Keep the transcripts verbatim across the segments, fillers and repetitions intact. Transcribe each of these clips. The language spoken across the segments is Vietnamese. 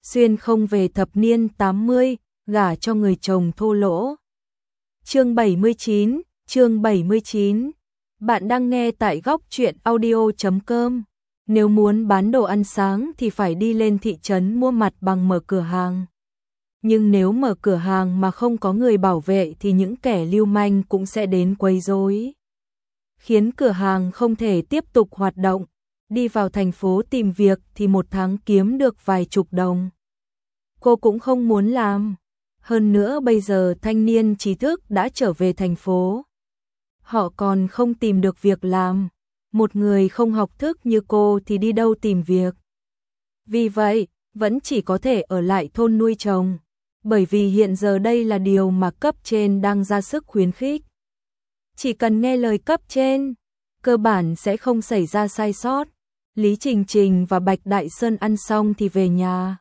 xuyên không về thập niên tám mươi, gả cho người chồng thô lỗ. Chương bảy mươi chín, chương bảy mươi chín. Bạn đang nghe tại góc truyện audio chấm com. Nếu muốn bán đồ ăn sáng thì phải đi lên thị trấn mua mặt bằng mở cửa hàng. Nhưng nếu mở cửa hàng mà không có người bảo vệ thì những kẻ lưu manh cũng sẽ đến quấy rối, khiến cửa hàng không thể tiếp tục hoạt động. Đi vào thành phố tìm việc thì một tháng kiếm được vài chục đồng. Cô cũng không muốn làm. Hơn nữa bây giờ thanh niên trí thức đã trở về thành phố. Họ còn không tìm được việc làm. Một người không học thức như cô thì đi đâu tìm việc. Vì vậy, vẫn chỉ có thể ở lại thôn nuôi chồng. Bởi vì hiện giờ đây là điều mà cấp trên đang ra sức khuyến khích. Chỉ cần nghe lời cấp trên, cơ bản sẽ không xảy ra sai sót. Lý Trình Trình và Bạch Đại Sơn ăn xong thì về nhà.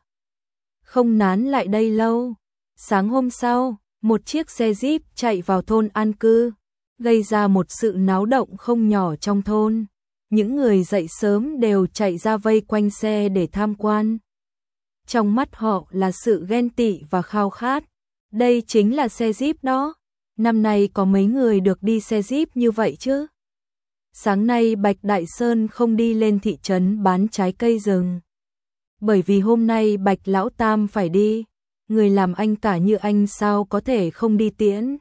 Không nán lại đây lâu. Sáng hôm sau, một chiếc xe Jeep chạy vào thôn an cư, gây ra một sự náo động không nhỏ trong thôn. Những người dậy sớm đều chạy ra vây quanh xe để tham quan. Trong mắt họ là sự ghen tị và khao khát. Đây chính là xe Jeep đó. Năm nay có mấy người được đi xe Jeep như vậy chứ? Sáng nay Bạch Đại Sơn không đi lên thị trấn bán trái cây rừng. Bởi vì hôm nay Bạch Lão Tam phải đi. Người làm anh cả như anh sao có thể không đi tiễn.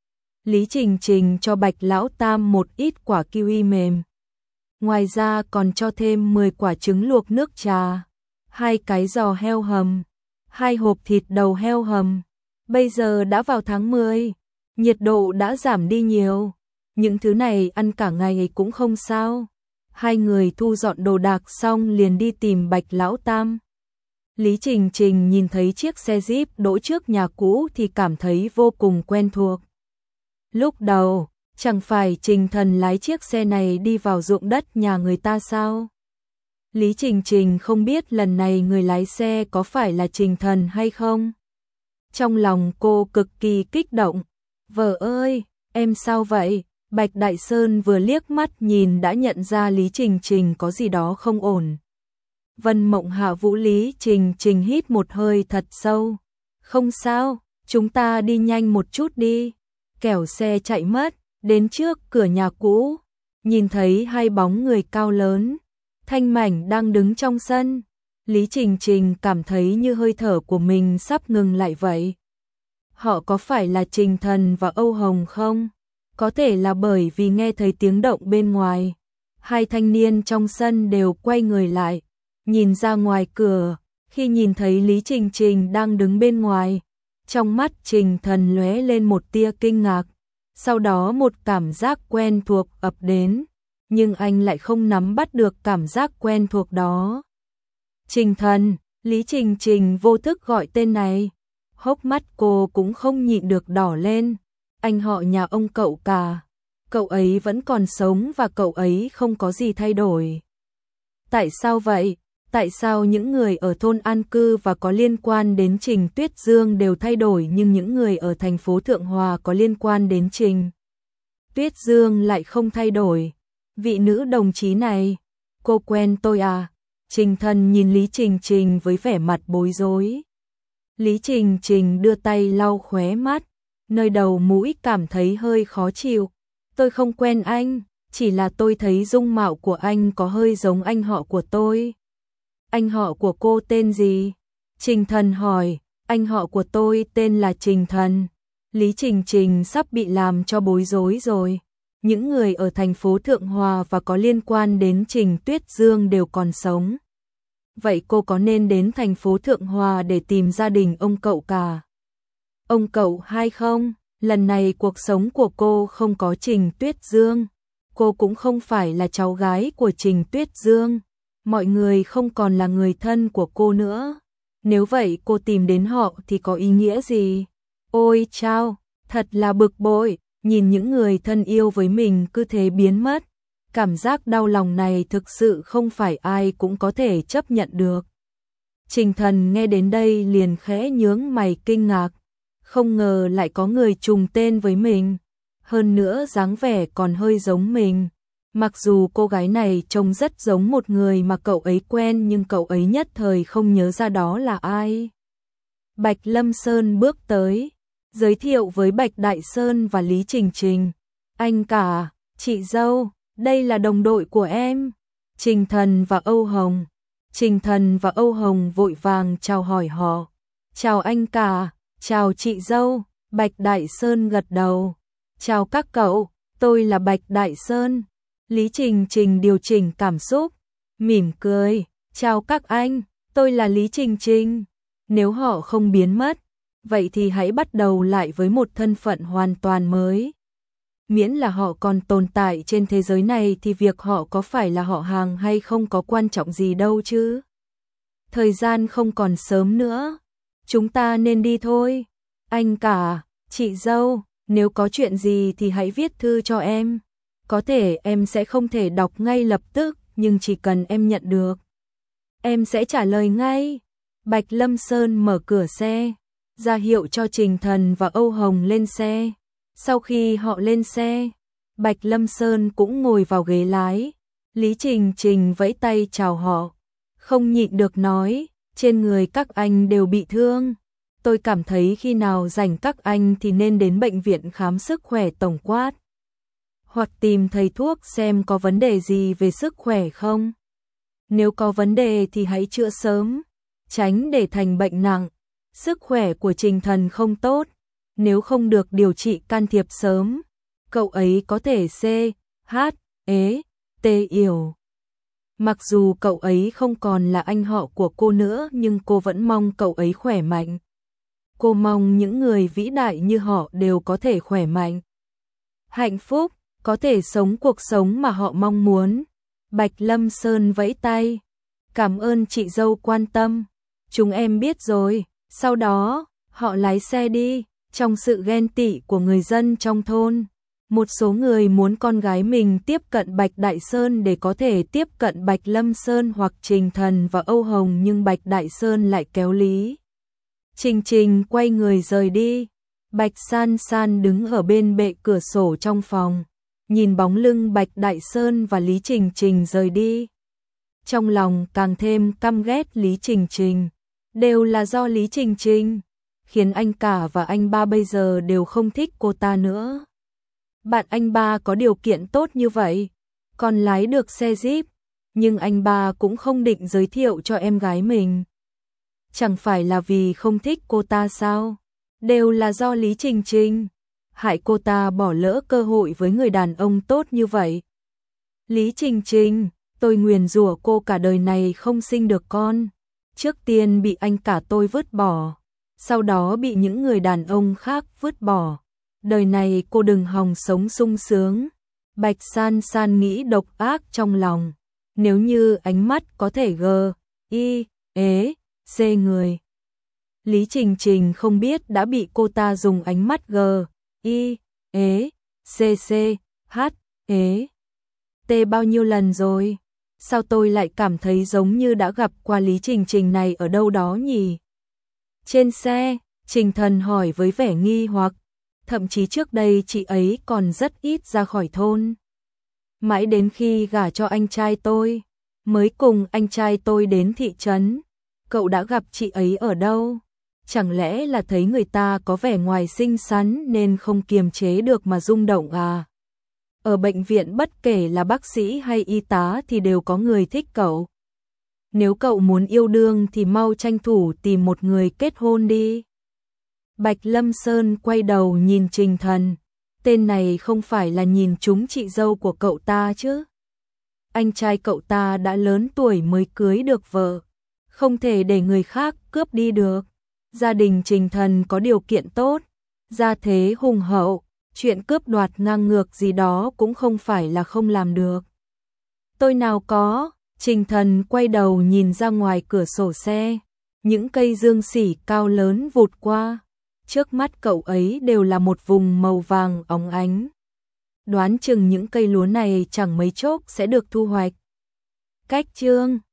Lý Trình Trình cho Bạch Lão Tam một ít quả kiwi mềm. Ngoài ra còn cho thêm mười quả trứng luộc nước trà, hai cái giò heo hầm, hai hộp thịt đầu heo hầm. Bây giờ đã vào tháng mười, nhiệt độ đã giảm đi nhiều. Những thứ này ăn cả ngày cũng không sao. Hai người thu dọn đồ đạc xong liền đi tìm Bạch Lão Tam. Lý Trình Trình nhìn thấy chiếc xe Jeep đỗ trước nhà cũ thì cảm thấy vô cùng quen thuộc. Lúc đầu, chẳng phải Trình Thần lái chiếc xe này đi vào ruộng đất nhà người ta sao? Lý Trình Trình không biết lần này người lái xe có phải là Trình Thần hay không. Trong lòng cô cực kỳ kích động. Vợ ơi, em sao vậy? Bạch Đại Sơn vừa liếc mắt nhìn đã nhận ra Lý Trình Trình có gì đó không ổn. Vân Mộng hạ vũ Lý Trình Trình hít một hơi thật sâu. Không sao, chúng ta đi nhanh một chút đi. Kẻo xe chạy mất. Đến trước cửa nhà cũ, nhìn thấy hai bóng người cao lớn, thanh mảnh đang đứng trong sân. Lý Trình Trình cảm thấy như hơi thở của mình sắp ngừng lại vậy. Họ có phải là Trình Thần và Âu Hồng không? Có thể là bởi vì nghe thấy tiếng động bên ngoài. Hai thanh niên trong sân đều quay người lại, nhìn ra ngoài cửa. Khi nhìn thấy Lý Trình Trình đang đứng bên ngoài, trong mắt Trình Thần lóe lên một tia kinh ngạc. Sau đó một cảm giác quen thuộc ập đến, nhưng anh lại không nắm bắt được cảm giác quen thuộc đó. Trình Thần, Lý Trình Trình vô thức gọi tên này. Hốc mắt cô cũng không nhịn được đỏ lên. Anh họ nhà ông cậu cả. Cậu ấy vẫn còn sống và cậu ấy không có gì thay đổi. Tại sao vậy? Tại sao những người ở thôn an cư và có liên quan đến Trình Tuyết Dương đều thay đổi nhưng những người ở thành phố Thượng Hòa có liên quan đến Trình Tuyết Dương lại không thay đổi? Vị nữ đồng chí này, cô quen tôi à? Trình Thần nhìn Lý Trình Trình với vẻ mặt bối rối. Lý Trình Trình đưa tay lau khóe mắt, nơi đầu mũi cảm thấy hơi khó chịu. Tôi không quen anh, chỉ là tôi thấy dung mạo của anh có hơi giống anh họ của tôi. Anh họ của cô tên gì? Trình Thần hỏi. Anh họ của tôi tên là Trình Thần. Lý Trình Trình sắp bị làm cho bối rối rồi. Những người ở thành phố Thượng Hòa và có liên quan đến Trình Tuyết Dương đều còn sống. Vậy cô có nên đến thành phố Thượng Hòa để tìm gia đình ông cậu cả? Ông cậu hay không? Lần này cuộc sống của cô không có Trình Tuyết Dương. Cô cũng không phải là cháu gái của Trình Tuyết Dương. Mọi người không còn là người thân của cô nữa. Nếu vậy cô tìm đến họ thì có ý nghĩa gì? Ôi chao, thật là bực bội, nhìn những người thân yêu với mình cứ thế biến mất. Cảm giác đau lòng này thực sự không phải ai cũng có thể chấp nhận được. Trình Thần nghe đến đây liền khẽ nhướng mày kinh ngạc. Không ngờ lại có người trùng tên với mình. Hơn nữa dáng vẻ còn hơi giống mình. Mặc dù cô gái này trông rất giống một người mà cậu ấy quen nhưng cậu ấy nhất thời không nhớ ra đó là ai. Bạch Lâm Sơn bước tới, giới thiệu với Bạch Đại Sơn và Lý Trình Trình. Anh cả, chị dâu, đây là đồng đội của em, Trình Thần và Âu Hồng. Trình Thần và Âu Hồng vội vàng chào hỏi họ. Chào anh cả, chào chị dâu, Bạch Đại Sơn gật đầu. Chào các cậu, tôi là Bạch Đại Sơn. Lý Trình Trình điều chỉnh cảm xúc, mỉm cười. Chào các anh, tôi là Lý Trình Trình. Nếu họ không biến mất, vậy thì hãy bắt đầu lại với một thân phận hoàn toàn mới. Miễn là họ còn tồn tại trên thế giới này thì việc họ có phải là họ hàng hay không có quan trọng gì đâu chứ. Thời gian không còn sớm nữa, chúng ta nên đi thôi. Anh cả, chị dâu, nếu có chuyện gì thì hãy viết thư cho em. Có thể em sẽ không thể đọc ngay lập tức, nhưng chỉ cần em nhận được, em sẽ trả lời ngay. Bạch Lâm Sơn mở cửa xe, ra hiệu cho Trình Thần và Âu Hồng lên xe. Sau khi họ lên xe, Bạch Lâm Sơn cũng ngồi vào ghế lái. Lý Trình Trình vẫy tay chào họ, không nhịn được nói, trên người các anh đều bị thương. Tôi cảm thấy khi nào rảnh các anh thì nên đến bệnh viện khám sức khỏe tổng quát. Hoặc tìm thầy thuốc xem có vấn đề gì về sức khỏe không. Nếu có vấn đề thì hãy chữa sớm, tránh để thành bệnh nặng. Sức khỏe của Trình Thần không tốt, nếu không được điều trị can thiệp sớm, cậu ấy có thể C, H, ế, T yểu. Mặc dù cậu ấy không còn là anh họ của cô nữa nhưng cô vẫn mong cậu ấy khỏe mạnh. Cô mong những người vĩ đại như họ đều có thể khỏe mạnh, hạnh phúc, có thể sống cuộc sống mà họ mong muốn. Bạch Lâm Sơn vẫy tay. Cảm ơn chị dâu quan tâm. Chúng em biết rồi. Sau đó, họ lái xe đi. Trong sự ghen tị của người dân trong thôn, một số người muốn con gái mình tiếp cận Bạch Đại Sơn để có thể tiếp cận Bạch Lâm Sơn hoặc Trình Thần và Âu Hồng, nhưng Bạch Đại Sơn lại kéo Lý Trình Trình quay người rời đi. Bạch San San đứng ở bên bệ cửa sổ trong phòng, nhìn bóng lưng Bạch Đại Sơn và Lý Trình Trình rời đi. Trong lòng càng thêm căm ghét Lý Trình Trình, đều là do Lý Trình Trình, khiến anh cả và anh ba bây giờ đều không thích cô ta nữa. Bạn anh ba có điều kiện tốt như vậy, còn lái được xe Jeep, nhưng anh ba cũng không định giới thiệu cho em gái mình. Chẳng phải là vì không thích cô ta sao? Đều là do Lý Trình Trình, hại cô ta bỏ lỡ cơ hội với người đàn ông tốt như vậy. Lý Trình Trình, tôi nguyền rủa cô cả đời này không sinh được con. Trước tiên bị anh cả tôi vứt bỏ, sau đó bị những người đàn ông khác vứt bỏ. Đời này cô đừng hòng sống sung sướng. Bạch San San nghĩ độc ác trong lòng. Nếu như ánh mắt có thể gờ, y, ế, c người. Lý Trình Trình không biết đã bị cô ta dùng ánh mắt gờ, y, ế, c c, h, ế, t bao nhiêu lần rồi. Sao tôi lại cảm thấy giống như đã gặp qua Lý Trình Trình này ở đâu đó nhỉ? Trên xe, Trình Thần hỏi với vẻ nghi hoặc. Thậm chí trước đây chị ấy còn rất ít ra khỏi thôn. Mãi đến khi gả cho anh trai tôi, mới cùng anh trai tôi đến thị trấn. Cậu đã gặp chị ấy ở đâu? Chẳng lẽ là thấy người ta có vẻ ngoài xinh xắn nên không kiềm chế được mà rung động à? Ở bệnh viện bất kể là bác sĩ hay y tá thì đều có người thích cậu. Nếu cậu muốn yêu đương thì mau tranh thủ tìm một người kết hôn đi. Bạch Lâm Sơn quay đầu nhìn Trình Thần. Tên này không phải là nhìn trúng chị dâu của cậu ta chứ? Anh trai cậu ta đã lớn tuổi mới cưới được vợ, không thể để người khác cướp đi được. Gia đình Trình Thần có điều kiện tốt, gia thế hùng hậu, chuyện cướp đoạt ngang ngược gì đó cũng không phải là không làm được. Tôi nào có. Trình Thần quay đầu nhìn ra ngoài cửa sổ xe, những cây dương xỉ cao lớn vụt qua. Trước mắt cậu ấy đều là một vùng màu vàng óng ánh. Đoán chừng những cây lúa này chẳng mấy chốc sẽ được thu hoạch. Cách chương